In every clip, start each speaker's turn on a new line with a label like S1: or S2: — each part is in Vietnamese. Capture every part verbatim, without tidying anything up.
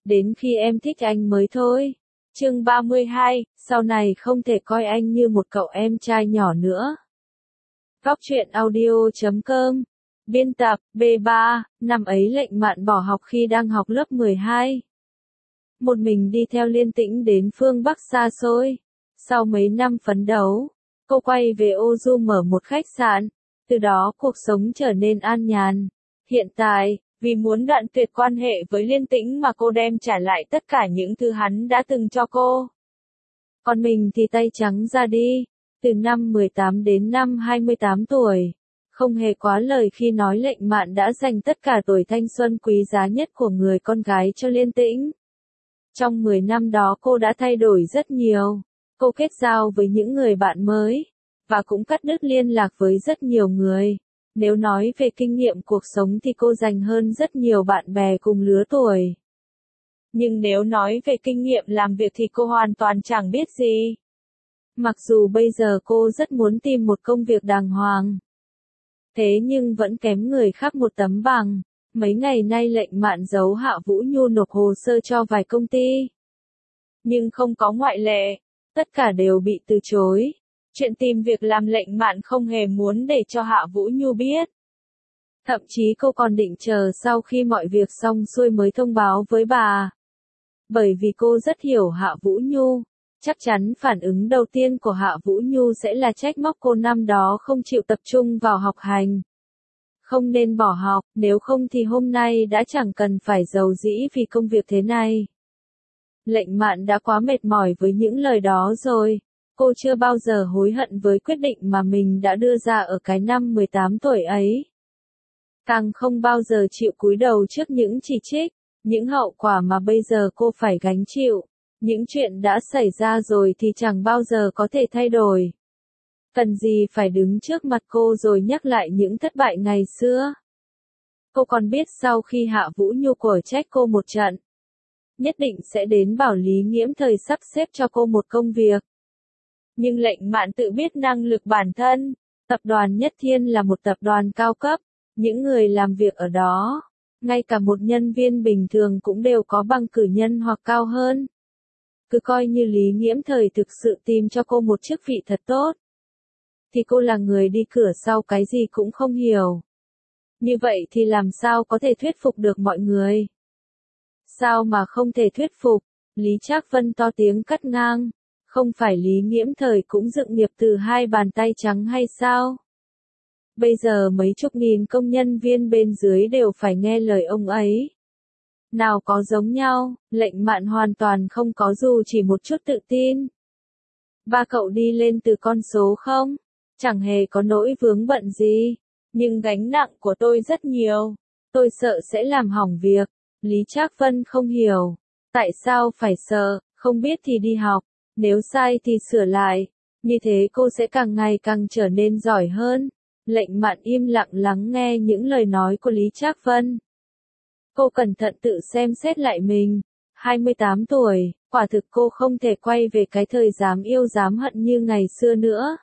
S1: đến khi em thích anh mới thôi. Chương ba mươi hai, sau này không thể coi anh như một cậu em trai nhỏ nữa. Góc truyện audio chấm com. Biên tập, B ba, năm ấy Lệnh Mạn bỏ học khi đang học lớp mười hai. Một mình đi theo Liên Tĩnh đến phương Bắc xa xôi. Sau mấy năm phấn đấu, cô quay về Ô Du mở một khách sạn, từ đó cuộc sống trở nên an nhàn. Hiện tại, vì muốn đoạn tuyệt quan hệ với Liên Tĩnh mà cô đem trả lại tất cả những thứ hắn đã từng cho cô. Còn mình thì tay trắng ra đi, từ năm mười tám đến năm hai mươi tám tuổi. Không hề quá lời khi nói Lệnh Mạn đã dành tất cả tuổi thanh xuân quý giá nhất của người con gái cho Liên Tĩnh. Trong mười năm đó cô đã thay đổi rất nhiều. Cô kết giao với những người bạn mới, và cũng cắt đứt liên lạc với rất nhiều người. Nếu nói về kinh nghiệm cuộc sống thì cô dành hơn rất nhiều bạn bè cùng lứa tuổi. Nhưng nếu nói về kinh nghiệm làm việc thì cô hoàn toàn chẳng biết gì. Mặc dù bây giờ cô rất muốn tìm một công việc đàng hoàng. Thế nhưng vẫn kém người khác một tấm bằng. Mấy ngày nay Lệnh Mạn giấu Hạ Vũ Nhu nộp hồ sơ cho vài công ty. Nhưng không có ngoại lệ. Tất cả đều bị từ chối. Chuyện tìm việc làm Lệnh Mạn không hề muốn để cho Hạ Vũ Nhu biết. Thậm chí cô còn định chờ sau khi mọi việc xong xuôi mới thông báo với bà. Bởi vì cô rất hiểu Hạ Vũ Nhu. Chắc chắn phản ứng đầu tiên của Hạ Vũ Nhu sẽ là trách móc cô năm đó không chịu tập trung vào học hành. Không nên bỏ học, nếu không thì hôm nay đã chẳng cần phải giàu dĩ vì công việc thế này. Lệnh Mạn đã quá mệt mỏi với những lời đó rồi. Cô chưa bao giờ hối hận với quyết định mà mình đã đưa ra ở cái năm mười tám tuổi ấy. Càng không bao giờ chịu cúi đầu trước những chỉ trích, những hậu quả mà bây giờ cô phải gánh chịu. Những chuyện đã xảy ra rồi thì chẳng bao giờ có thể thay đổi. Cần gì phải đứng trước mặt cô rồi nhắc lại những thất bại ngày xưa. Cô còn biết sau khi Hạ Vũ Nhu quở trách cô một trận, nhất định sẽ đến bảo Lý Nghiễm Thời sắp xếp cho cô một công việc. Nhưng Lệnh Mạn tự biết năng lực bản thân. Tập đoàn Nhất Thiên là một tập đoàn cao cấp. Những người làm việc ở đó, ngay cả một nhân viên bình thường cũng đều có bằng cử nhân hoặc cao hơn. Cứ coi như Lý Nghiễm Thời thực sự tìm cho cô một chức vị thật tốt, thì cô là người đi cửa sau cái gì cũng không hiểu. Như vậy thì làm sao có thể thuyết phục được mọi người? Sao mà không thể thuyết phục? Lý Trác Vân to tiếng cắt ngang. Không phải Lý Nghiễm Thời cũng dựng nghiệp từ hai bàn tay trắng hay sao? Bây giờ mấy chục nghìn công nhân viên bên dưới đều phải nghe lời ông ấy. Nào có giống nhau, Lệnh Mạn hoàn toàn không có dù chỉ một chút tự tin. Ba cậu đi lên từ con số không? Chẳng hề có nỗi vướng bận gì. Nhưng gánh nặng của tôi rất nhiều. Tôi sợ sẽ làm hỏng việc. Lý Trác Vân không hiểu. Tại sao phải sợ, không biết thì đi học. Nếu sai thì sửa lại. Như thế cô sẽ càng ngày càng trở nên giỏi hơn. Lệnh Mạn im lặng lắng nghe những lời nói của Lý Trác Vân. Cô cẩn thận tự xem xét lại mình. hai mươi tám tuổi, quả thực cô không thể quay về cái thời dám yêu dám hận như ngày xưa nữa.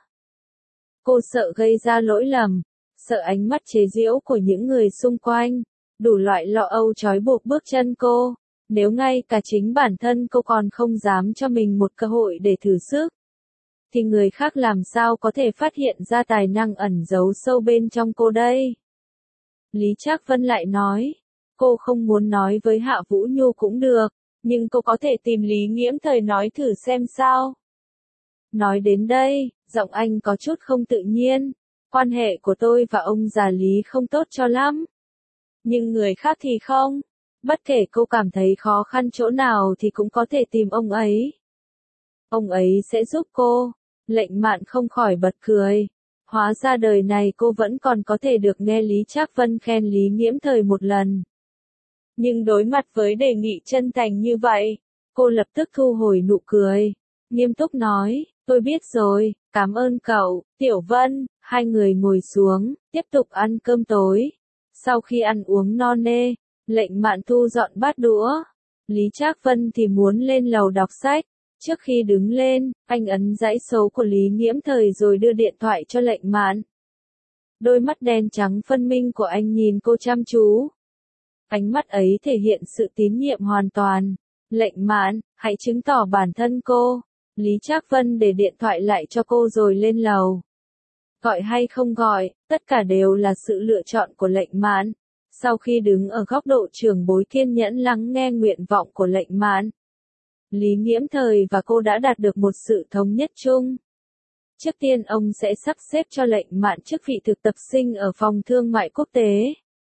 S1: Cô sợ gây ra lỗi lầm, sợ ánh mắt chế giễu của những người xung quanh, đủ loại lo âu trói buộc bước chân cô. Nếu ngay cả chính bản thân cô còn không dám cho mình một cơ hội để thử sức, thì người khác làm sao có thể phát hiện ra tài năng ẩn giấu sâu bên trong cô đây? Lý Trác Vân lại nói, cô không muốn nói với Hạ Vũ Nhu cũng được, nhưng cô có thể tìm Lý Nghiễm Thời nói thử xem sao. Nói đến đây, giọng anh có chút không tự nhiên. Quan hệ của tôi và ông già Lý không tốt cho lắm. Nhưng người khác thì không. Bất kể cô cảm thấy khó khăn chỗ nào thì cũng có thể tìm ông ấy. Ông ấy sẽ giúp cô. Lệnh Mạn không khỏi bật cười. Hóa ra đời này cô vẫn còn có thể được nghe Lý Trác Vân khen Lý Nghiễm Thời một lần. Nhưng đối mặt với đề nghị chân thành như vậy, cô lập tức thu hồi nụ cười. Nghiêm túc nói, tôi biết rồi, cảm ơn cậu, Tiểu Vân. Hai người ngồi xuống, tiếp tục ăn cơm tối. Sau khi ăn uống no nê, Lệnh Mạn thu dọn bát đũa. Lý Trác Vân thì muốn lên lầu đọc sách. Trước khi đứng lên, anh ấn dãy số của Lý Nghiễm Thời rồi đưa điện thoại cho Lệnh Mạn. Đôi mắt đen trắng phân minh của anh nhìn cô chăm chú. Ánh mắt ấy thể hiện sự tín nhiệm hoàn toàn. Lệnh Mạn, hãy chứng tỏ bản thân cô. Lý Trác Vân để điện thoại lại cho cô rồi lên lầu. Gọi hay không gọi, tất cả đều là sự lựa chọn của Lệnh Mạn. Sau khi đứng ở góc độ trưởng bối kiên nhẫn lắng nghe nguyện vọng của Lệnh Mạn, Lý Nghiễm Thời và cô đã đạt được một sự thống nhất chung. Trước tiên ông sẽ sắp xếp cho Lệnh Mạn chức vị thực tập sinh ở phòng thương mại quốc tế.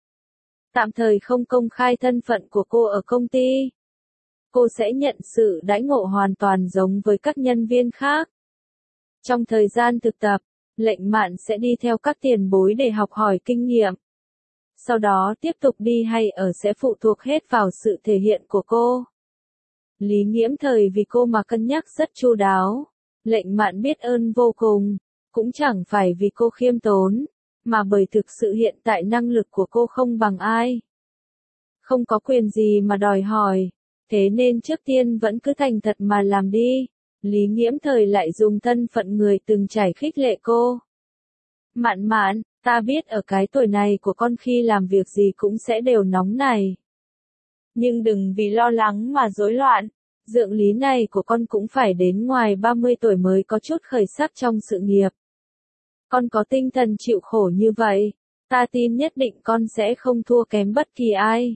S1: Tạm thời không công khai thân phận của cô ở công ty. Cô sẽ nhận sự đãi ngộ hoàn toàn giống với các nhân viên khác. Trong thời gian thực tập, Lệnh Mạn sẽ đi theo các tiền bối để học hỏi kinh nghiệm. Sau đó tiếp tục đi hay ở sẽ phụ thuộc hết vào sự thể hiện của cô. Lý Nghiễm Thời vì cô mà cân nhắc rất chu đáo. Lệnh Mạn biết ơn vô cùng, cũng chẳng phải vì cô khiêm tốn, mà bởi thực sự hiện tại năng lực của cô không bằng ai. Không có quyền gì mà đòi hỏi, thế nên trước tiên vẫn cứ thành thật mà làm đi. Lý Nghiễm Thời lại dùng thân phận người từng trải khích lệ cô. Mạn Mạn, ta biết ở cái tuổi này của con khi làm việc gì cũng sẽ đều nóng này. Nhưng đừng vì lo lắng mà rối loạn. Dượng Lý này của con cũng phải đến ngoài ba mươi tuổi mới có chút khởi sắc trong sự nghiệp. Con có tinh thần chịu khổ như vậy, ta tin nhất định con sẽ không thua kém bất kỳ ai.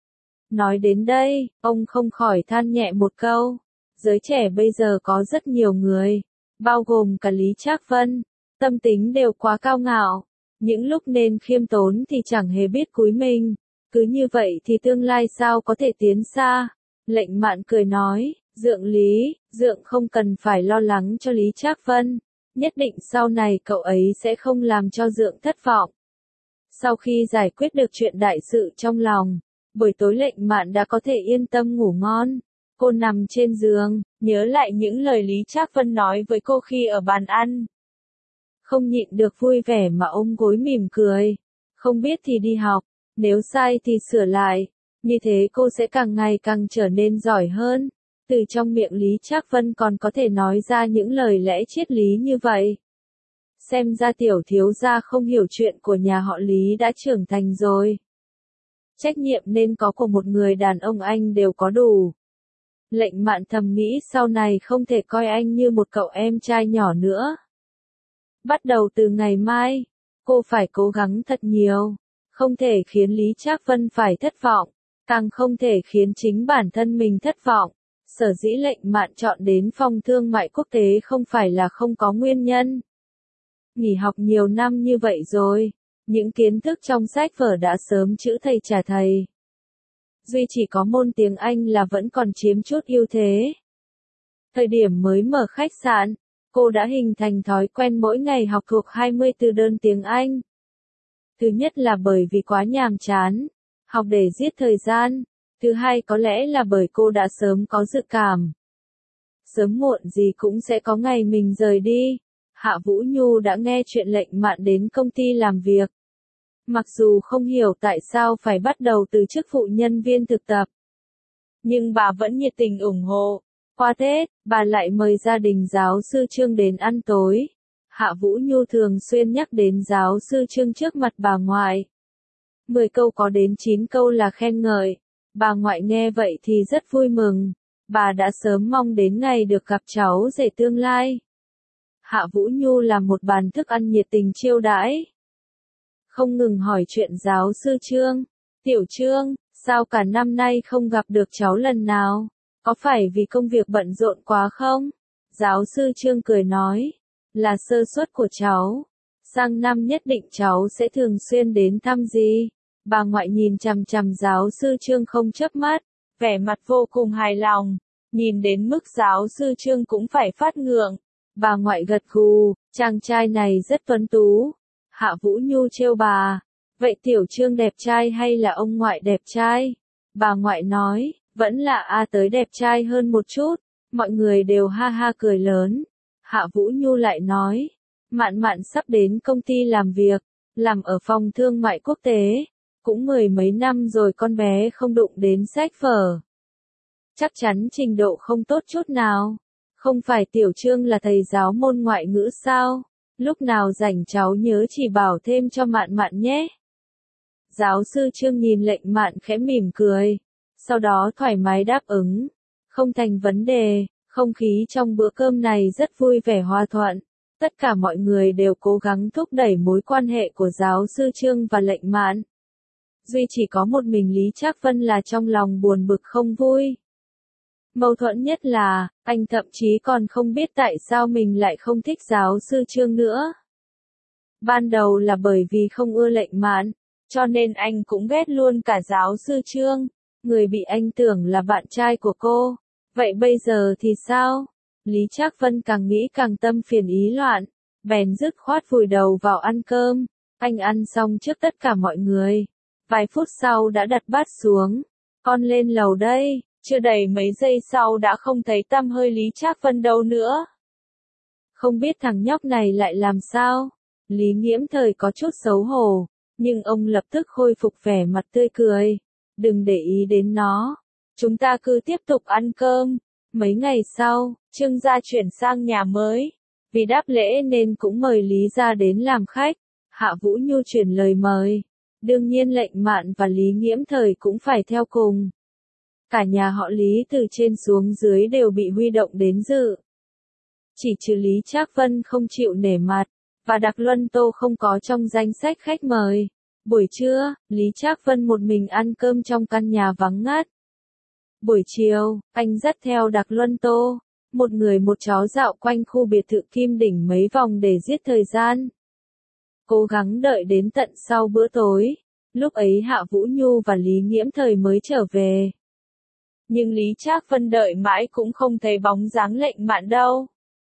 S1: Nói đến đây, ông không khỏi than nhẹ một câu. Giới trẻ bây giờ có rất nhiều người, bao gồm cả Lý Trác Vân, tâm tính đều quá cao ngạo. Những lúc nên khiêm tốn thì chẳng hề biết cúi mình. Cứ như vậy thì tương lai sao có thể tiến xa. Lệnh Mạn cười nói, Dượng Lý, Dượng không cần phải lo lắng cho Lý Trác Vân. Nhất định sau này cậu ấy sẽ không làm cho Dượng thất vọng. Sau khi giải quyết được chuyện đại sự trong lòng, buổi tối Lệnh Mạn đã có thể yên tâm ngủ ngon. Cô nằm trên giường, nhớ lại những lời Lý Trác Vân nói với cô khi ở bàn ăn. Không nhịn được vui vẻ mà ôm gối mỉm cười. Không biết thì đi học, nếu sai thì sửa lại. Như thế cô sẽ càng ngày càng trở nên giỏi hơn. Từ trong miệng Lý Trác Vân còn có thể nói ra những lời lẽ triết lý như vậy. Xem ra tiểu thiếu gia không hiểu chuyện của nhà họ Lý đã trưởng thành rồi. Trách nhiệm nên có của một người đàn ông anh đều có đủ. Lệnh Mạn thầm nghĩ sau này không thể coi anh như một cậu em trai nhỏ nữa. Bắt đầu từ ngày mai, cô phải cố gắng thật nhiều. Không thể khiến Lý Trác Vân phải thất vọng. Càng không thể khiến chính bản thân mình thất vọng. Sở dĩ Lệnh Mạn chọn đến phòng thương mại quốc tế không phải là không có nguyên nhân. Nghỉ học nhiều năm như vậy rồi, những kiến thức trong sách vở đã sớm chữ thầy trả thầy. Duy chỉ có môn tiếng Anh là vẫn còn chiếm chút ưu thế. Thời điểm mới mở khách sạn, cô đã hình thành thói quen mỗi ngày học thuộc hai mươi từ đơn tiếng Anh. Thứ nhất là bởi vì quá nhàm chán, học để giết thời gian. Thứ hai có lẽ là bởi cô đã sớm có dự cảm. Sớm muộn gì cũng sẽ có ngày mình rời đi. Hạ Vũ Nhu đã nghe chuyện Lệnh Mạn đến công ty làm việc. Mặc dù không hiểu tại sao phải bắt đầu từ chức vụ nhân viên thực tập, nhưng bà vẫn nhiệt tình ủng hộ. Qua Tết, bà lại mời gia đình giáo sư Trương đến ăn tối. Hạ Vũ Nhu thường xuyên nhắc đến giáo sư Trương trước mặt bà ngoại. Mười câu có đến chín câu là khen ngợi. Bà ngoại nghe vậy thì rất vui mừng. Bà đã sớm mong đến ngày được gặp cháu rể tương lai. Hạ Vũ Nhu làm một bàn thức ăn nhiệt tình chiêu đãi. Không ngừng hỏi chuyện giáo sư Trương. Tiểu Trương, sao cả năm nay không gặp được cháu lần nào? Có phải vì công việc bận rộn quá không? Giáo sư Trương cười nói. Là sơ suất của cháu. Sang năm nhất định cháu sẽ thường xuyên đến thăm gì? Bà ngoại nhìn chằm chằm giáo sư Trương không chớp mắt, vẻ mặt vô cùng hài lòng. Nhìn đến mức giáo sư Trương cũng phải phát ngượng. Bà ngoại gật gù, chàng trai này rất tuấn tú. Hạ Vũ Nhu trêu bà. Vậy Tiểu Trương đẹp trai hay là ông ngoại đẹp trai? Bà ngoại nói, vẫn là A Tới đẹp trai hơn một chút. Mọi người đều ha ha cười lớn. Hạ Vũ Nhu lại nói, Mạn Mạn sắp đến công ty làm việc, làm ở phòng thương mại quốc tế. Cũng mười mấy năm rồi con bé không đụng đến sách vở. Chắc chắn trình độ không tốt chút nào. Không phải Tiểu Trương là thầy giáo môn ngoại ngữ sao? Lúc nào rảnh cháu nhớ chỉ bảo thêm cho Mạn Mạn nhé. Giáo sư Trương nhìn Lệnh Mạn khẽ mỉm cười, sau đó thoải mái đáp ứng. Không thành vấn đề, không khí trong bữa cơm này rất vui vẻ hòa thuận. Tất cả mọi người đều cố gắng thúc đẩy mối quan hệ của giáo sư Trương và Lệnh Mạn. Duy chỉ có một mình Lý Trác Vân là trong lòng buồn bực không vui. Mâu thuẫn nhất là, anh thậm chí còn không biết tại sao mình lại không thích giáo sư Trương nữa. Ban đầu là bởi vì không ưa Lệnh Mạn, cho nên anh cũng ghét luôn cả giáo sư Trương, người bị anh tưởng là bạn trai của cô. Vậy bây giờ thì sao? Lý Trác Vân càng nghĩ càng tâm phiền ý loạn, bèn dứt khoát vùi đầu vào ăn cơm. Anh ăn xong trước tất cả mọi người. Vài phút sau đã đặt bát xuống. Con lên lầu đây. Chưa đầy mấy giây sau đã không thấy tăm hơi Lý Trác Vân đâu nữa. Không biết thằng nhóc này lại làm sao? Lý Nghiễm Thời có chút xấu hổ, nhưng ông lập tức khôi phục vẻ mặt tươi cười. Đừng để ý đến nó. Chúng ta cứ tiếp tục ăn cơm. Mấy ngày sau, Trương gia chuyển sang nhà mới. Vì đáp lễ nên cũng mời Lý gia đến làm khách. Hạ Vũ Nhu chuyển lời mời. Đương nhiên Lệnh Mạn và Lý Nghiễm Thời cũng phải theo cùng. Cả nhà họ Lý từ trên xuống dưới đều bị huy động đến dự. Chỉ trừ Lý Trác Vân không chịu nể mặt, và Đạc Luân Tô không có trong danh sách khách mời. Buổi trưa, Lý Trác Vân một mình ăn cơm trong căn nhà vắng ngắt. Buổi chiều, anh dắt theo Đạc Luân Tô, một người một chó dạo quanh khu biệt thự Kim Đỉnh mấy vòng để giết thời gian. Cố gắng đợi đến tận sau bữa tối, lúc ấy Hạ Vũ Nhu và Lý Nghiễm Thời mới trở về. Nhưng Lý Trác Vân đợi mãi cũng không thấy bóng dáng Lệnh Mạn đâu.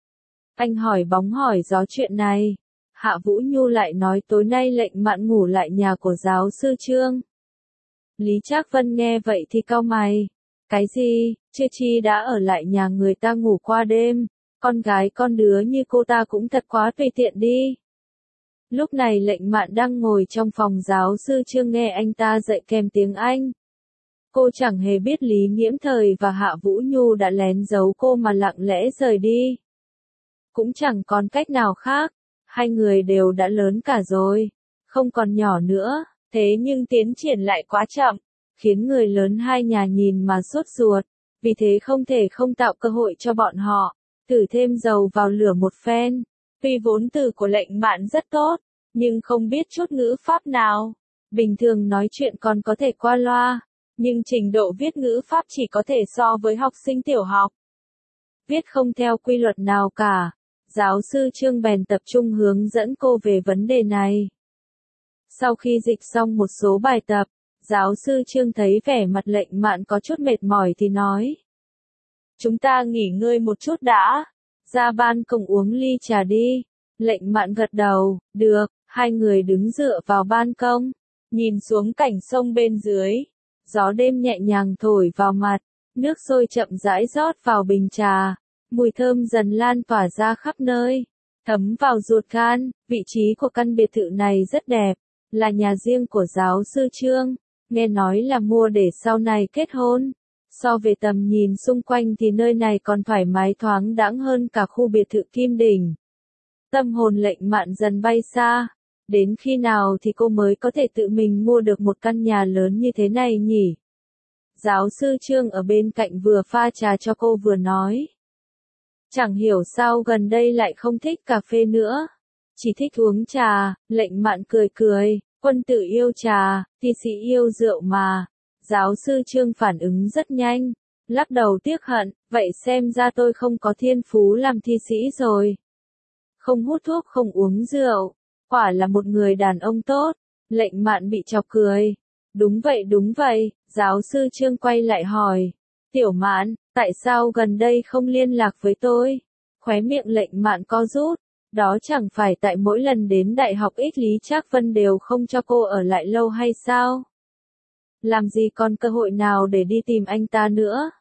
S1: Anh hỏi bóng hỏi gió chuyện này. Hạ Vũ Nhu lại nói tối nay Lệnh Mạn ngủ lại nhà của giáo sư Trương. Lý Trác Vân nghe vậy thì cau mày. Cái gì, Chia Chi đã ở lại nhà người ta ngủ qua đêm, con gái con đứa như cô ta cũng thật quá tùy tiện đi. Lúc này Lệnh Mạn đang ngồi trong phòng giáo sư Trương nghe anh ta dạy kèm tiếng Anh. Cô chẳng hề biết Lý Nghiễm Thời và Hạ Vũ Nhu đã lén giấu cô mà lặng lẽ rời đi. Cũng chẳng còn cách nào khác, hai người đều đã lớn cả rồi, không còn nhỏ nữa, thế nhưng tiến triển lại quá chậm, khiến người lớn hai nhà nhìn mà sốt ruột, vì thế không thể không tạo cơ hội cho bọn họ, thử thêm dầu vào lửa một phen. Tuy vốn từ của Lệnh Mạn rất tốt, nhưng không biết chút ngữ pháp nào, bình thường nói chuyện còn có thể qua loa. Nhưng trình độ viết ngữ pháp chỉ có thể so với học sinh tiểu học. Viết không theo quy luật nào cả. Giáo sư Trương bèn tập trung hướng dẫn cô về vấn đề này. Sau khi dịch xong một số bài tập, giáo sư Trương thấy vẻ mặt Lệnh Mạn có chút mệt mỏi thì nói. Chúng ta nghỉ ngơi một chút đã. Ra ban công uống ly trà đi. Lệnh Mạn gật đầu, được, hai người đứng dựa vào ban công, nhìn xuống cảnh sông bên dưới. Gió đêm nhẹ nhàng thổi vào mặt, nước sôi chậm rãi rót vào bình trà, mùi thơm dần lan tỏa ra khắp nơi, thấm vào ruột gan. Vị trí của căn biệt thự này rất đẹp, là nhà riêng của giáo sư Trương, nghe nói là mua để sau này kết hôn. So về tầm nhìn xung quanh thì nơi này còn thoải mái thoáng đãng hơn cả khu biệt thự Kim Đỉnh. Tâm hồn Lệnh Mạn dần bay xa. Đến khi nào thì cô mới có thể tự mình mua được một căn nhà lớn như thế này nhỉ? Giáo sư Trương ở bên cạnh vừa pha trà cho cô vừa nói. Chẳng hiểu sao gần đây lại không thích cà phê nữa. Chỉ thích uống trà. Lệnh Mạn cười cười. Quân tử yêu trà, thi sĩ yêu rượu mà. Giáo sư Trương phản ứng rất nhanh. Lắc đầu tiếc hận. Vậy xem ra tôi không có thiên phú làm thi sĩ rồi. Không hút thuốc không uống rượu. Quả là một người đàn ông tốt. Lệnh Mạn bị chọc cười. Đúng vậy đúng vậy. Giáo sư Trương quay lại hỏi. Tiểu Mạn, tại sao gần đây không liên lạc với tôi? Khóe miệng Lệnh Mạn co rút. Đó chẳng phải tại mỗi lần đến đại học ít Lý Trác Vân đều không cho cô ở lại lâu hay sao? Làm gì còn cơ hội nào để đi tìm anh ta nữa?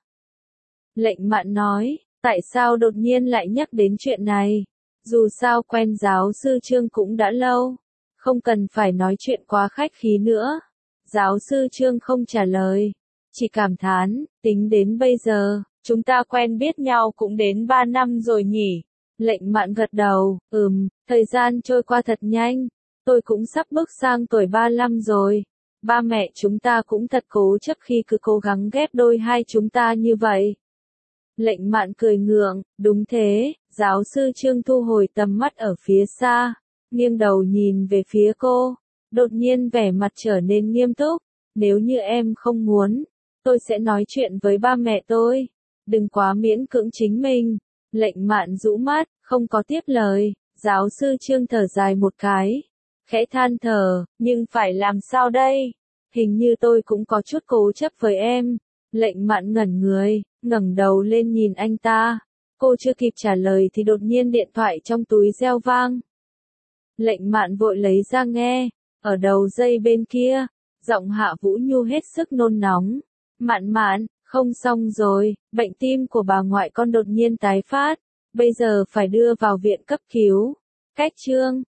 S1: Lệnh Mạn nói. Tại sao đột nhiên lại nhắc đến chuyện này? Dù sao quen giáo sư Trương cũng đã lâu, không cần phải nói chuyện quá khách khí nữa. Giáo sư Trương không trả lời, chỉ cảm thán, tính đến bây giờ, chúng ta quen biết nhau cũng đến ba năm rồi nhỉ. Lệnh Mạn gật đầu, ừm, thời gian trôi qua thật nhanh, tôi cũng sắp bước sang tuổi ba lăm rồi. Ba mẹ chúng ta cũng thật cố chấp khi cứ cố gắng ghép đôi hai chúng ta như vậy. Lệnh Mạn cười ngượng, đúng thế, giáo sư Trương thu hồi tầm mắt ở phía xa, nghiêng đầu nhìn về phía cô, đột nhiên vẻ mặt trở nên nghiêm túc, nếu như em không muốn, tôi sẽ nói chuyện với ba mẹ tôi, đừng quá miễn cưỡng chính mình. Lệnh Mạn rũ mắt, không có tiếp lời, giáo sư Trương thở dài một cái, khẽ than thở, nhưng phải làm sao đây? Hình như tôi cũng có chút cố chấp với em. Lệnh Mạn ngẩn người, ngẩng đầu lên nhìn anh ta. Cô chưa kịp trả lời thì đột nhiên điện thoại trong túi reo vang. Lệnh Mạn vội lấy ra nghe, ở đầu dây bên kia, giọng Hạ Vũ Nhu hết sức nôn nóng. Mạn Mạn, không xong rồi, bệnh tim của bà ngoại con đột nhiên tái phát, bây giờ phải đưa vào viện cấp cứu. Cách Trương